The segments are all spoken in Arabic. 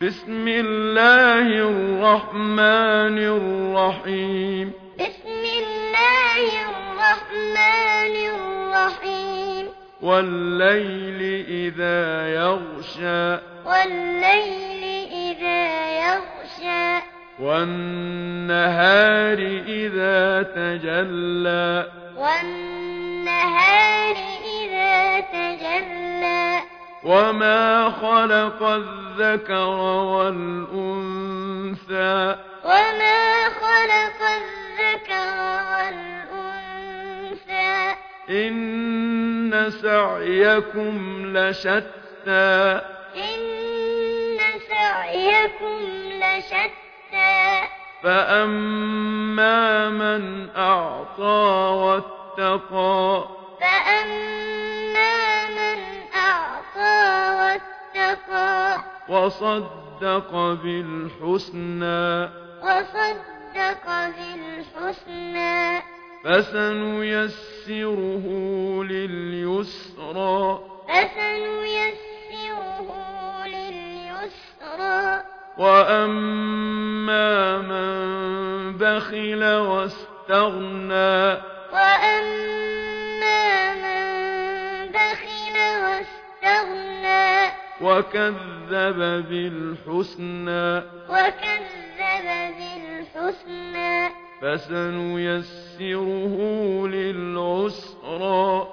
بسم الله الرحمن الرحيم بسم الله الرحمن الرحيم والليل إذا يغشى والليل إذا يغشى والنهار إذا تجلى والنهار إذا تجلى وما خلق الذكر والأنثى وما خلق الذكر والأنثى إن سعيكم لشتى إن سعيكم لشتى فأما من أعطى واتقى فأما من أعطى واتقى وصدق بالحسنى فسنيسره لليسرى وأما من بخل واستغنى وكذب بالحسنى فسنيسره للعسرى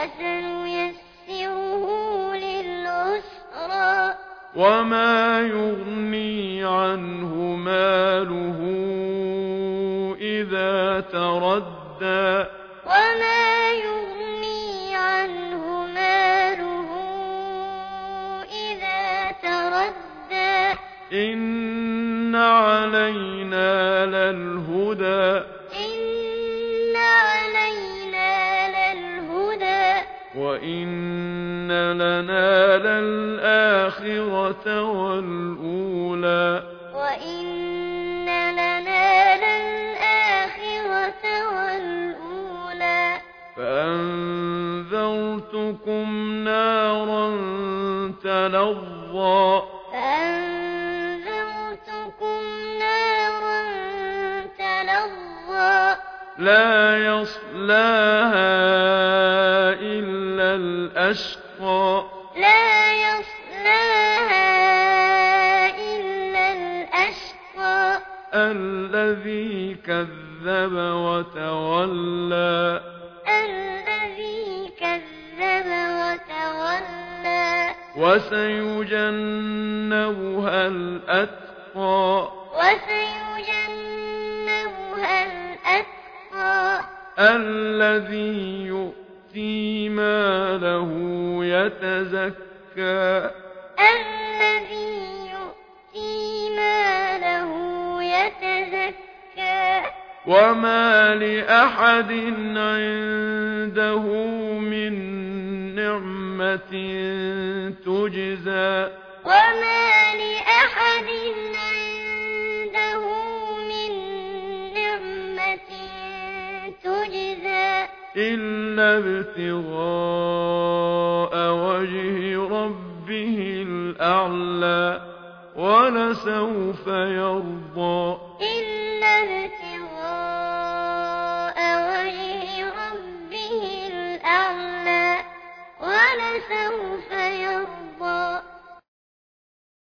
وما يغني عنه ماله إذا تردى وما يغني عنه ماله إذا تردى إن علينا للهدى إن علينا للهدى وإن لنا للآخرة والأولى وإن لنا للآخرة والأولى فأنذرتكم نارا تلظى لا يصلاها إلا الأشقى الذي كذب وتولى وسيجنبها الأتقى الذي يؤتي ماله يتزكى وما لأحد عنده من نعمة تجزى إلا ابتغاء وجه ربه الأعلى ولسوف يرضى ولسوف